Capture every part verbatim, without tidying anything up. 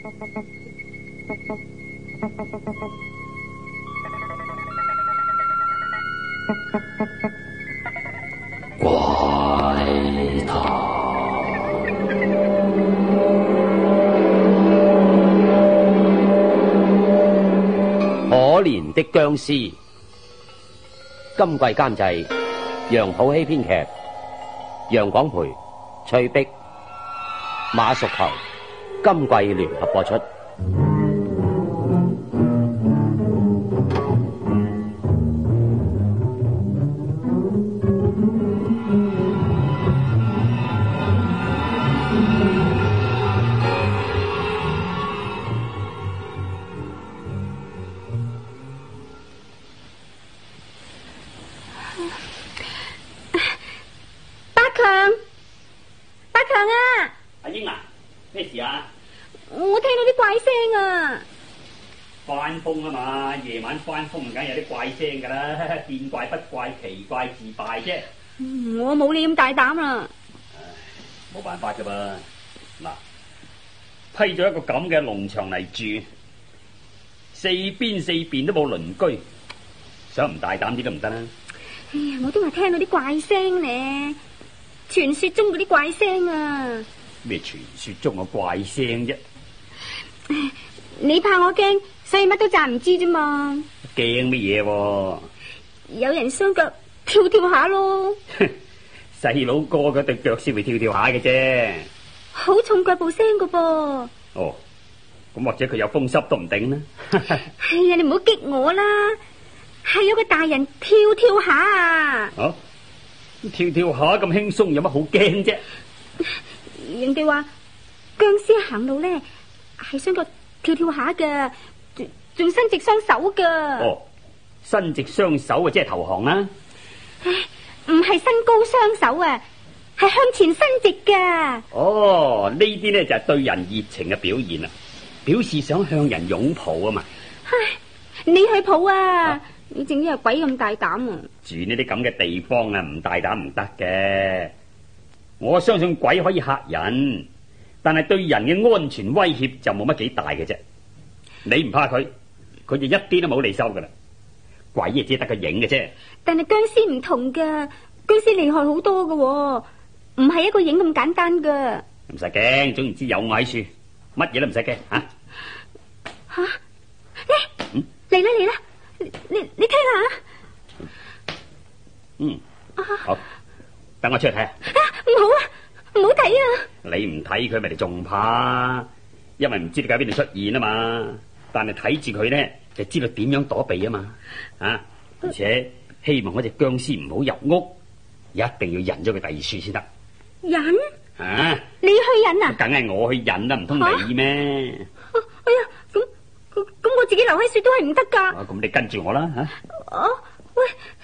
怪談。可憐的僵屍。今季監製楊普希，編劇楊廣培、翠碧、馬淑球，今季聯合播出。 翻風啊嘛，夜晚翻風梗係有啲怪聲噶啦，見怪不怪，奇怪自敗啫。 我冇你咁大膽啦。 冇辦法噶噃，嗱，批咗一個咁嘅農場嚟住，四邊四邊都冇鄰居，想唔大膽啲都唔得啦。 哎呀，我都話聽到啲怪聲咧，傳說中嗰啲怪聲啊。 咩傳說中嘅怪聲啫？ 你怕我驚，所以乜都詐唔知啫嘛。 驚乜嘢？ 有人雙腳跳跳下咯。 細佬哥嗰對腳先會跳跳下嘅啫。 好重腳步聲噶噃。 哦，咁或者佢有風濕都唔定啦。 係啊，你唔好激我啦。係有個大人跳跳下啊。哦， 跳跳下咁輕鬆，有乜好驚啫？ 人哋話僵屍行路咧係雙腳跳跳下嘅，仲仲伸直雙手嘅。 哦，伸直雙手啊，即係投降啦。 唉，唔係伸高雙手啊，係向前伸直嘅。 哦，呢啲咧就係對人熱情嘅表現啦，表示想向人擁抱啊嘛。 唉，你去抱啊！啊你正因係鬼咁大膽啊！ 住呢啲咁嘅地方啊，唔大膽唔得嘅。我相信鬼可以嚇人，但係對人嘅安全威脅就冇乜幾大嘅啫。你唔怕佢，佢就一啲都冇利收噶啦。鬼亦只得個影嘅啫。 但係僵屍唔同噶，僵屍厲害好多噶，唔係一個影咁簡單噶。 唔使驚，總言之有我喺處，乜嘢都唔使驚吓。 吓，嚟嚟啦嚟啦，你你你聽下。 嗯，好，等我出去睇下。 唔好啊，唔好睇啊！ 你唔睇佢咪你仲怕，因為唔知你喺邊度出現啊嘛。但係睇住佢咧，就知道點樣躲避啊嘛。啊，而且希望嗰隻僵屍唔好入屋，一定要引咗佢第二處先得。 引？ 啊！ 你去引啊？ 梗係我去引啦，唔通你咩？ 哎呀，咁咁咁，我自己留喺樹都係唔得噶。 咁你跟住我啦，吓。 哦，喂，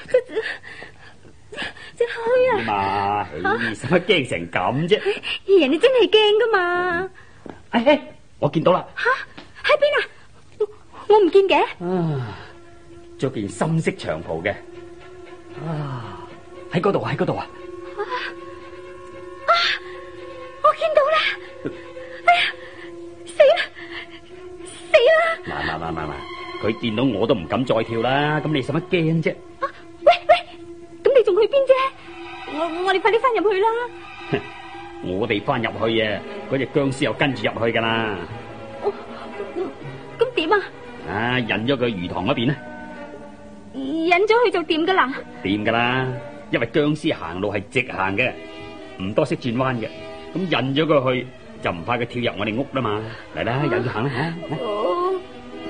即去啊！ 嘛，唉，使乜驚成咁啫？ 人哋真係驚噶嘛？ 哎哎，我見到啦。 吓，喺邊啊？我我唔見嘅。 啊，着件深色長袍嘅。啊，喺嗰度，喺嗰度啊！ 啊啊！我見到啦！哎呀，死啦！死啦！ 嗱嗱嗱嗱嗱，佢見到我都唔敢再跳啦。咁你使乜驚啫？ 啊，喂喂！你仲去邊啫？我我哋快啲翻入去啦！ 我哋翻入去啊，嗰隻僵屍又跟住入去噶啦。 哦，咁咁點啊？ 啊，引咗佢魚塘嗰邊啦。 引咗去就掂噶啦？掂噶啦，因為僵屍行路係直行嘅，唔多識轉彎嘅。咁引咗佢去就唔怕佢跳入我哋屋啦嘛。嚟啦，引佢行啦吓。哦。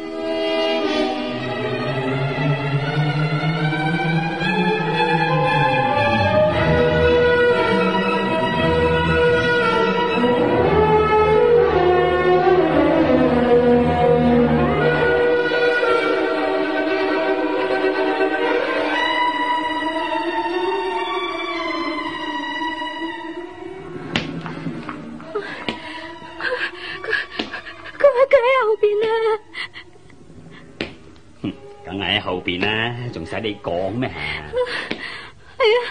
仲使你講咩？ 係啊，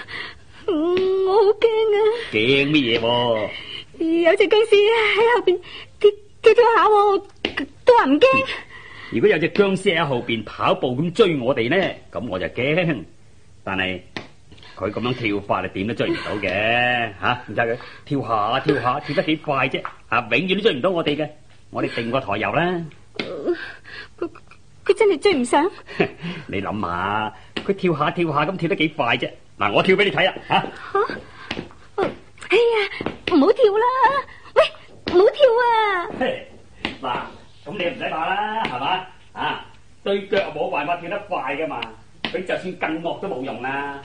我好驚啊！ 驚乜嘢？ 有隻僵屍喺後邊，幾跳跳下喎，都話唔驚。 如果有隻僵屍喺後邊跑步咁追我哋呢，咁我就驚。但係佢咁樣跳法，你點都追唔到嘅吓。唔使佢跳下跳下，跳得幾快啫？啊，永遠都追唔到我哋嘅。我哋定個台游啦。 佢佢真係追唔上。 你諗下，佢跳下跳下咁跳得幾快啫？嗱，我跳俾你睇啦吓。 吓！哎呀，唔好跳啦！喂，唔好跳啊！ 嗱，咁你唔使怕啦，係嘛？啊，對腳冇辦法跳得快噶嘛，佢就算更惡都冇用啦。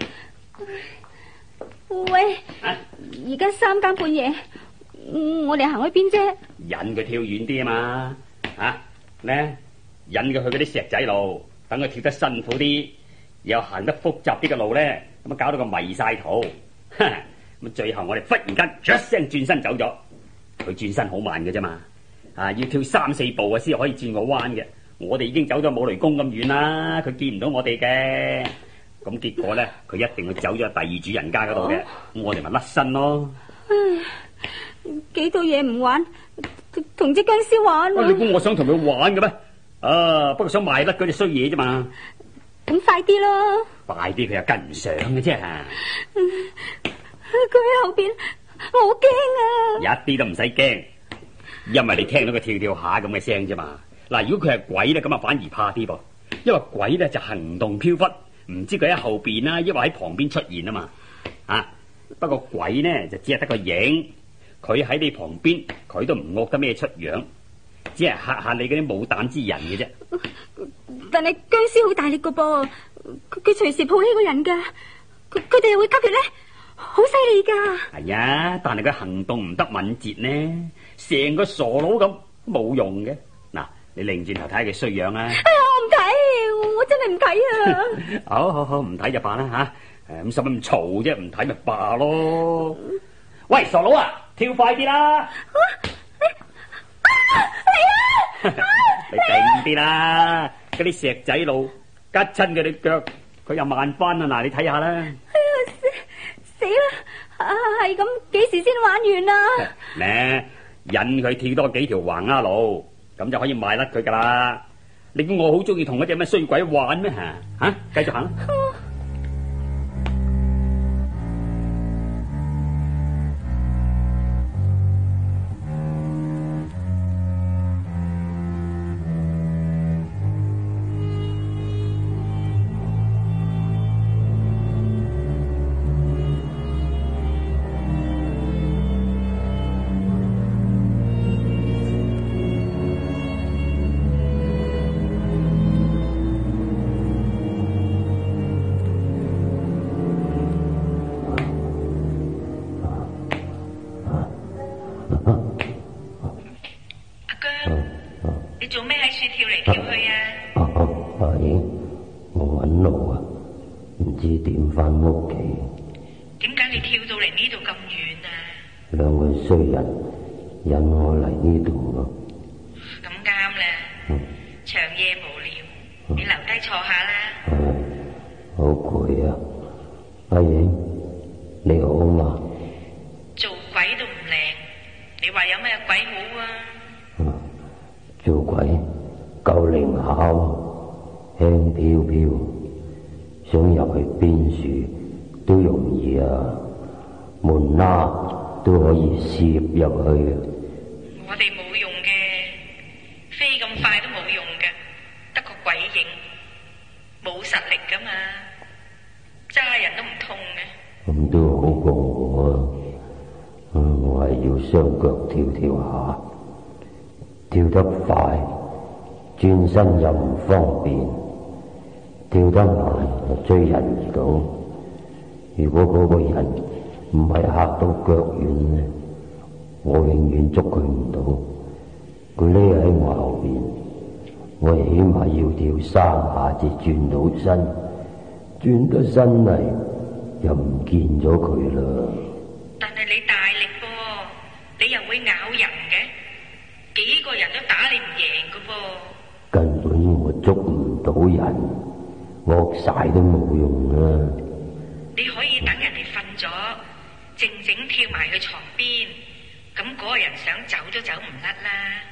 喂，而家三更半夜，我哋行去邊啫？ 引佢跳遠啲啊嘛，啊，咧引佢去嗰啲石仔路，等佢跳得辛苦啲，又行得複雜啲嘅路咧，咁啊搞到佢迷晒途。咁最後我哋忽然間一聲轉身走咗，佢轉身好慢嘅啫嘛，啊，要跳三四步啊先可以轉個彎嘅。我哋已經走咗冇雷公咁遠啦，佢見唔到我哋嘅。咁結果咧，佢一定會走咗第二主人家嗰度嘅。咁、哦、我哋咪甩身咯。 唉，幾套嘢唔玩，同隻僵屍玩、啊。 你估我想同佢玩嘅咩？啊，不過想賣甩嗰隻衰嘢啫嘛。 咁快啲咯！ 快啲，佢又跟唔上嘅啫。 佢喺後邊，我好驚啊！ 一啲都唔使驚，因為你聽到佢跳跳下咁嘅聲啫嘛。嗱，如果佢係鬼咧，咁啊反而怕啲噃，因為鬼咧就行動飄忽，唔知佢喺後邊啦，抑或喺旁邊出現啊嘛。啊，不過鬼呢就只係得個影，佢喺你旁邊，佢都唔惡得咩出樣，只係嚇嚇你嗰啲冇膽之人嘅啫。 但係僵屍好大力噶噃，佢隨時抱起個人噶，佢佢哋又會吸血咧。好犀利噶！ 係啊，但係佢行動唔得敏捷呢，成個傻佬咁冇用嘅。嗱，你擰轉頭睇下佢衰樣啊！哎呀，我唔睇，我真係唔睇啊！ 好好好，唔睇就罷啦吓。誒，咁使乜咁嘈啫？唔睇咪罷咯。喂，傻佬啊，跳快啲啦！嚟啊！你定啲啦，嗰啲石仔路吉親佢哋腳，佢又慢翻啊！嗱，你睇下啦。 死啦！係咁，幾時先玩完啊？ 咩？引佢跳多幾條橫丫路，咁就可以賣甩佢噶啦。你估我好中意同嗰隻咩衰鬼玩咩？吓吓，繼續行啦。 衰人引我嚟呢度咯。 咁啱啦，長夜無聊，你留低坐下啦。 唉，好攰啊！阿影，你好嘛？ 做鬼都唔靚，你話有咩鬼好啊？ 嗯，做鬼夠靈巧，輕飄飄，想入去邊處都容易啊，門罅都可以攝入去。 我哋冇用嘅，飛咁快都冇用嘅，得個鬼影，冇實力噶嘛，揸人都唔痛嘅。 咁都好過我啊！嗯，我係要雙腳跳跳下，跳得快，轉身又唔方便，跳得慢就追人唔到。如果嗰個人唔係嚇到腳軟咧，我永遠捉佢唔到。佢匿喺我後邊，我起碼要跳三下至轉到身，轉得身嚟又唔見咗佢啦。 但係你大力噃，你又會咬人嘅，幾個人都打你唔贏噶噃。 根本我捉唔到人，惡晒都冇用啦。 你可以等人哋瞓咗，靜靜跳埋去床邊，咁嗰個人想走都走唔甩啦。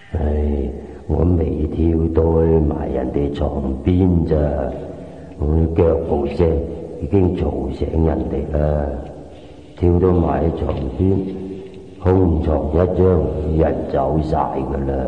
唉，我未跳到去埋人哋床邊咋，我腳步聲已經嘈醒人哋啦。跳到埋床邊，空床一張，人走晒噶啦。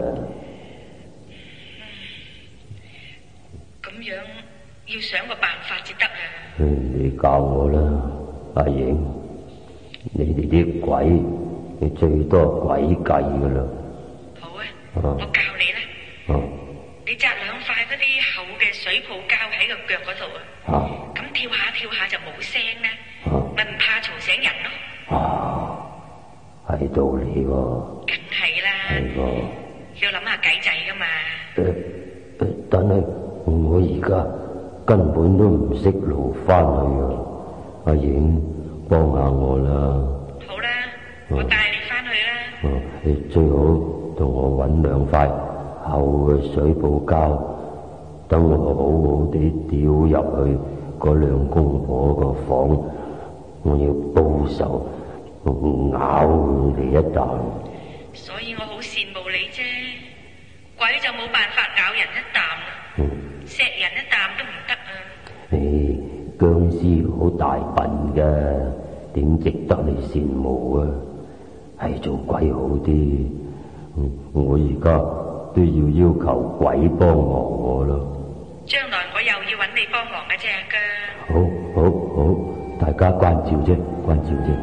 咁樣要想個辦法至得啊！ 你教我啦，阿影，你哋啲鬼，你最多鬼計噶啦。 好啊， 啊我教你啦。 啊你紮兩塊嗰啲厚嘅水泡膠喺個腳嗰度啊。 啊咁跳下跳下就冇聲啦， 啊咪唔怕嘈醒人咯。 啊，係道理喎。 梗係啦， 係喎。 要諗下計仔噶嘛。 誒誒，但係我而家根本都唔識路翻去啊！阿影，幫下我啦。 好啦，我帶你翻去啦。 哦、啊，你最好同我搵兩塊厚嘅水泡膠，等我好好地掉入去嗰兩公婆個房，我要報仇，咬佢哋一啖。 所以我好羨慕你啫，鬼就冇辦法咬人一啖啦，錫、嗯、人一啖都唔得啊！ 唉，僵屍好大笨噶，點值得你羨慕啊？係做鬼好啲，我而家都要要求鬼幫忙我咯。 將來我又要揾你幫忙嘅啫，阿姜。 好，好，好，大家關照啫，關照啫。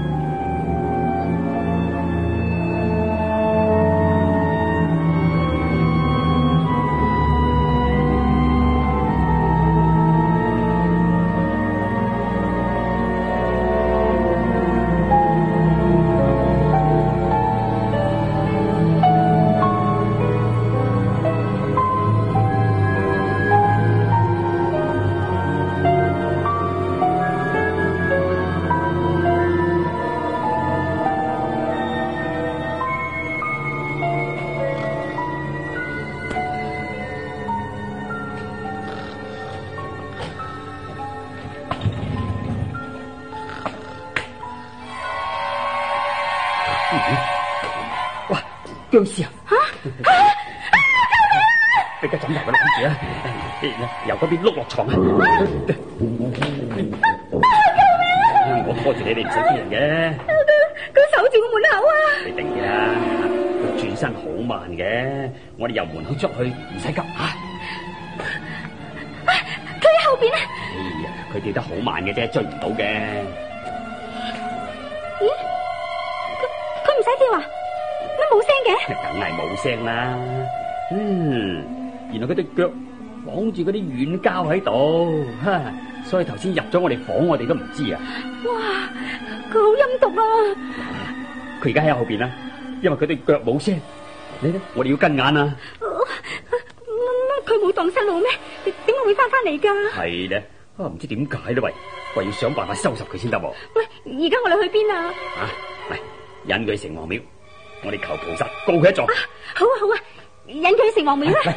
哇！僵屍啊！ 吓吓！ 你而家枕頭嗰度諗住啊，由嗰邊碌落床啊！我拖住你哋唔使驚人嘅。 佢守住個門口啊！ 你定嘅啦，佢轉身好慢嘅，我哋由門口出去唔使急吓。 佢喺後邊啊！ 哎呀，佢跳得好慢嘅啫，追唔到嘅。 咦？佢唔使跳啊？乜冇聲嘅？ 梗係冇聲啦。嗯，原來佢對腳綁住嗰啲軟膠喺度，哈！所以頭先入咗我哋房，我哋都唔知啊。 哇！佢好陰毒啊！ 佢而家喺後邊啦，因為佢對腳冇聲。你咧，我哋要跟眼啊！ 乜佢冇蕩失路咩？點解會翻翻嚟噶？ 係咧，啊唔知點解咧？喂，喂要想辦法收拾佢先得。 喂，而家我哋去邊啊？ 啊，嚟引佢去城隍廟，我哋求菩薩告佢一狀。 啊，好啊好啊，引佢去城隍廟啦。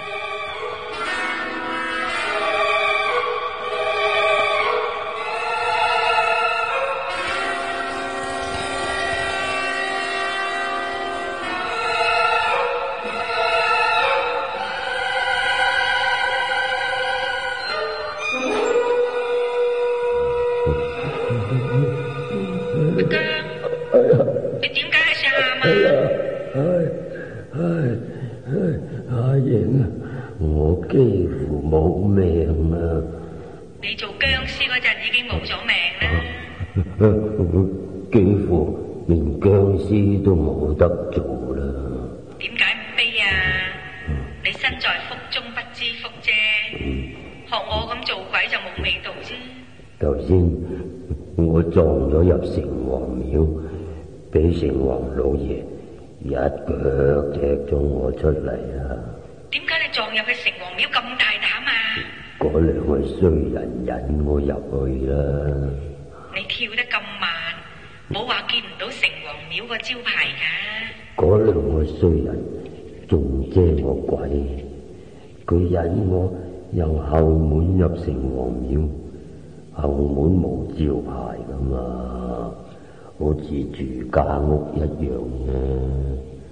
你點解喺度喊啊？ 唉唉唉，阿影啊，我幾乎冇命啦！ 你做僵屍嗰陣已經冇咗命啦。 我幾乎連僵屍都冇得做啦。 點解唔悲啊？你身在福中不知福啫，學我咁做鬼就冇味道啫。 頭先我撞咗入城隍廟，俾城隍老爺一腳踢咗我出嚟啊！ 點解你撞入去城隍廟咁大膽啊？ 嗰兩個衰人引我入去啦！ 你跳得咁慢，冇話見唔到城隍廟個招牌噶。 嗰兩個衰人仲遮我鬼，佢引我由後門入城隍廟，後門冇招牌噶嘛，好似住家屋一樣嘅。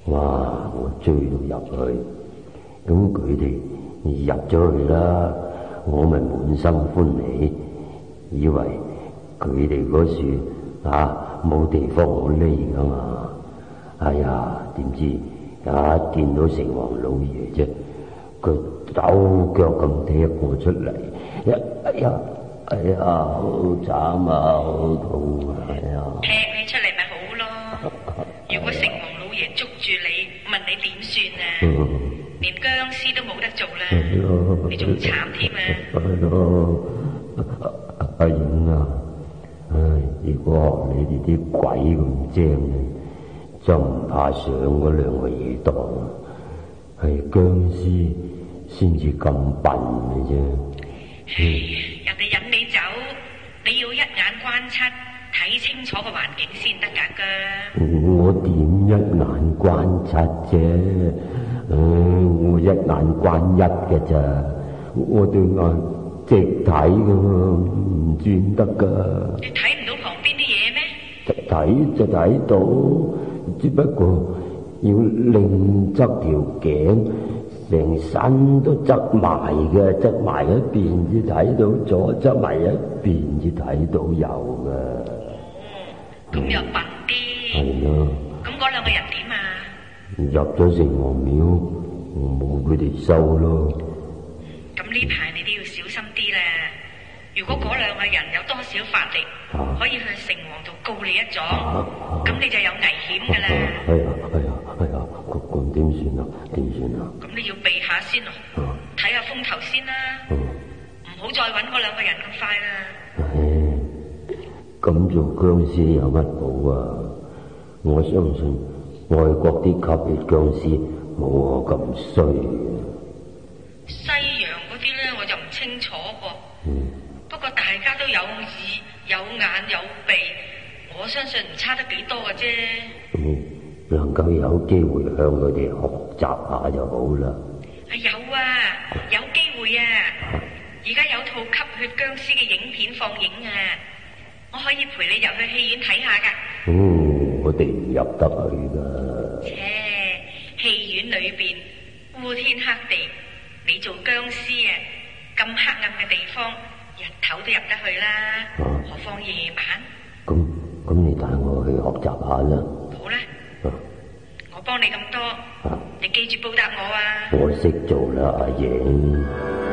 哇！我追到入去，咁佢哋入咗去啦，我咪滿心歡喜，以為佢哋嗰處啊冇地方好匿噶嘛。哎呀，點知一見到城隍老爺啫，佢抖腳咁踢我出嚟，哎呀哎呀，好慘啊，好痛啊！哎呀， 踢你出嚟咪好咯。如果城隍老爺捉住你，問你點算啊？ 嗯、 連僵屍都冇得做啦，你仲慘添啊！ 係咯，阿影啊，唉，如果你哋啲鬼咁精，就唔怕上嗰兩個野當，係僵屍先至咁笨嘅啫。 唉，人哋引你走，你要一眼關七，睇清楚個環境先得㗎㗎。 我點一眼關七啫？唉，我一眼關一嘅咋，我對眼直睇噶嘛，唔轉得噶。 你睇唔到旁邊啲嘢咩？ 睇就睇到，只不過要另側條頸，成身都側埋嘅，側埋一邊至睇到左，側埋一邊至睇到右噶。 咁又笨啲。 係啊。 咁嗰兩個人點啊？ 入咗城隍廟，我冇佢哋收咯。 咁呢排你都要小心啲啦。如果嗰兩個人有多少法力，啊、可以去城隍度告你一狀，咁、啊、你就有危險噶啦。 係啊係啊係啊，咁咁點算啊？點算啊？ 咁你要避下先咯，睇下風頭先啦。唔好、啊、再揾嗰兩個人咁快啦。 唉，咁做僵屍有乜好啊？我相信外國啲吸血僵屍冇我咁衰。 西洋嗰啲咧，我就唔清楚噃。 嗯。 不過大家都有耳、有眼、有鼻，我相信唔差得幾多嘅啫。 嗯，能夠有機會向佢哋學習下就好啦。 係有啊，有機會啊！而家有套吸血僵屍嘅影片放映啊，我可以陪你入去戲院睇下噶。 嗯，我哋唔入得去噶。 切，戲院裏邊烏天黑地，你做僵屍啊，咁黑暗嘅地方，日頭都入得去啦，啊、何況夜晚？ 咁咁，你帶我去學習下啦。 好啦，啊、我幫你咁多，啊、你記住報答我啊！ 我識做啦，阿影。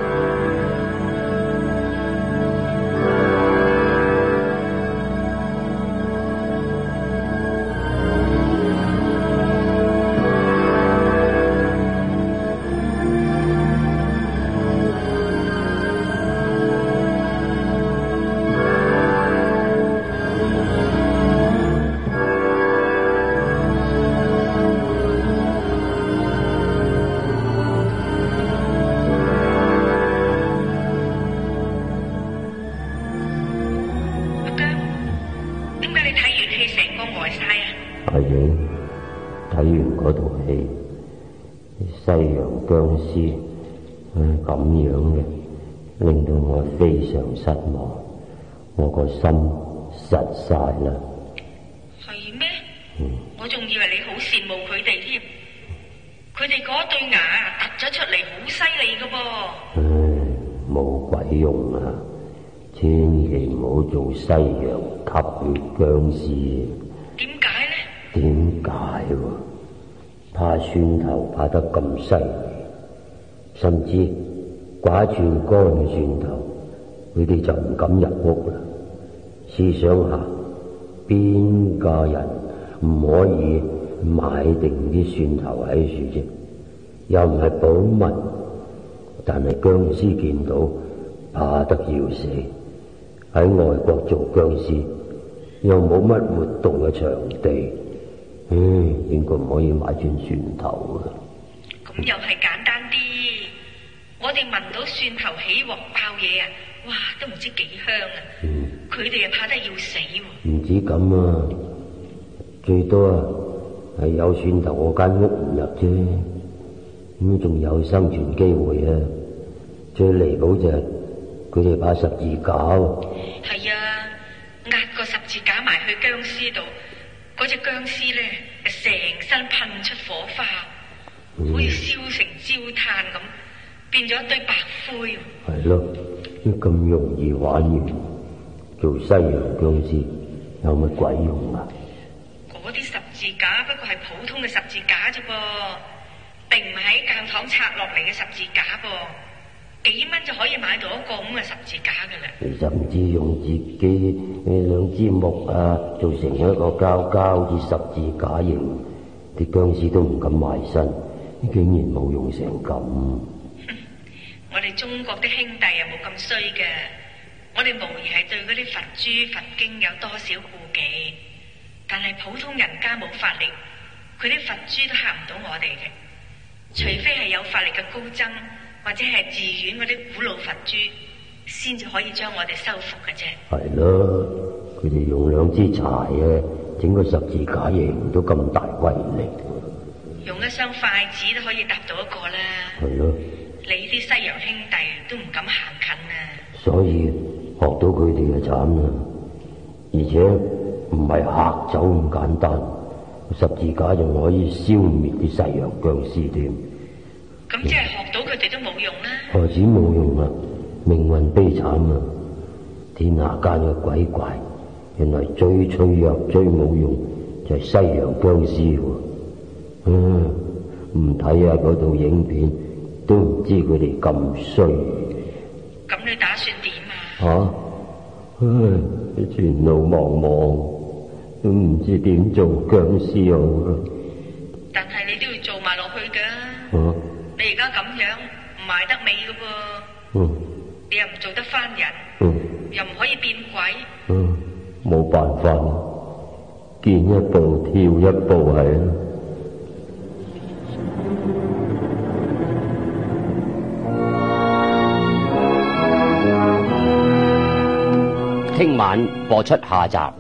咁樣嘅，令到我非常失望，我個心實晒啦。 係咩？嗯、我仲以為你好羨慕佢哋添，佢哋嗰對牙突咗出嚟，好犀利噶噃。 唉，冇鬼用啊！千祈唔好做西洋吸血僵屍。 點解呢？ 點解？怕蒜頭怕得咁犀利，甚至掛串乾嘅蒜頭，佢哋就唔敢入屋啦。試想下，邊個人唔可以買定啲蒜頭喺樹啫？又唔係保密，但係僵屍見到怕得要死。喺外國做僵屍又冇乜活動嘅場地，唉，應該唔可以買串蒜頭啊。 咁又係簡單啲，我哋聞到蒜頭起鑊爆嘢啊，哇，都唔知幾香啊！佢哋啊怕得要死喎。 唔止咁啊，最多啊係有蒜頭我間屋唔入啫，咁仲有生存機會啊。最離譜就係佢哋怕十字架喎。 係啊，壓個十字架埋去僵屍度， 嗰隻僵屍咧，成身噴出火花，好似燒成焦炭咁，變咗一堆白灰。 係咯，咁容易玩完，做西洋僵屍有乜鬼用啊？ 嗰啲十字架不過係普通嘅十字架啫噃，並唔係喺教堂拆落嚟嘅十字架噃。幾蚊就可以買到一個咁嘅十字架噶啦。你甚至用自己兩支木啊，做成一個膠膠好似十字架形，啲僵屍都唔敢埋身，竟然冇用成咁。 我哋中國啲兄弟又冇咁衰嘅，我哋無疑係對嗰啲佛珠佛經有多少顧忌，但係普通人家冇法力，佢啲佛珠都嚇唔到我哋嘅，除非係有法力嘅高僧。或者係寺院嗰啲古老佛珠，先至可以將我哋收服嘅啫。係咯，佢哋用兩支柴啊，整個十字架形都咁大威力。 用一雙筷子都可以搭到一個啦。 係咯， 你啲西洋兄弟都唔敢行近啊。 所以學到佢哋就慘啦，而且唔係嚇走咁簡單，十字架仲可以消滅啲西洋僵屍添。 咁即係學到佢哋都冇用啦。 何止冇用啊，命運悲慘啊！天下間嘅鬼怪，原來最脆弱、最冇用就係西洋僵屍喎。嗯，唔睇下嗰套影片，都唔知佢哋咁衰。 咁你打算點啊？ 吓，唉，前路茫茫，都唔知點做僵屍好啦。 但係你都要做埋落去噶。 啊， 你而家咁樣唔埋得尾噶噃， 嗯， 你又唔做得翻人， 嗯， 又唔可以變鬼， 嗯，冇辦法，見一步跳一步係啦。 聽晚播出下集。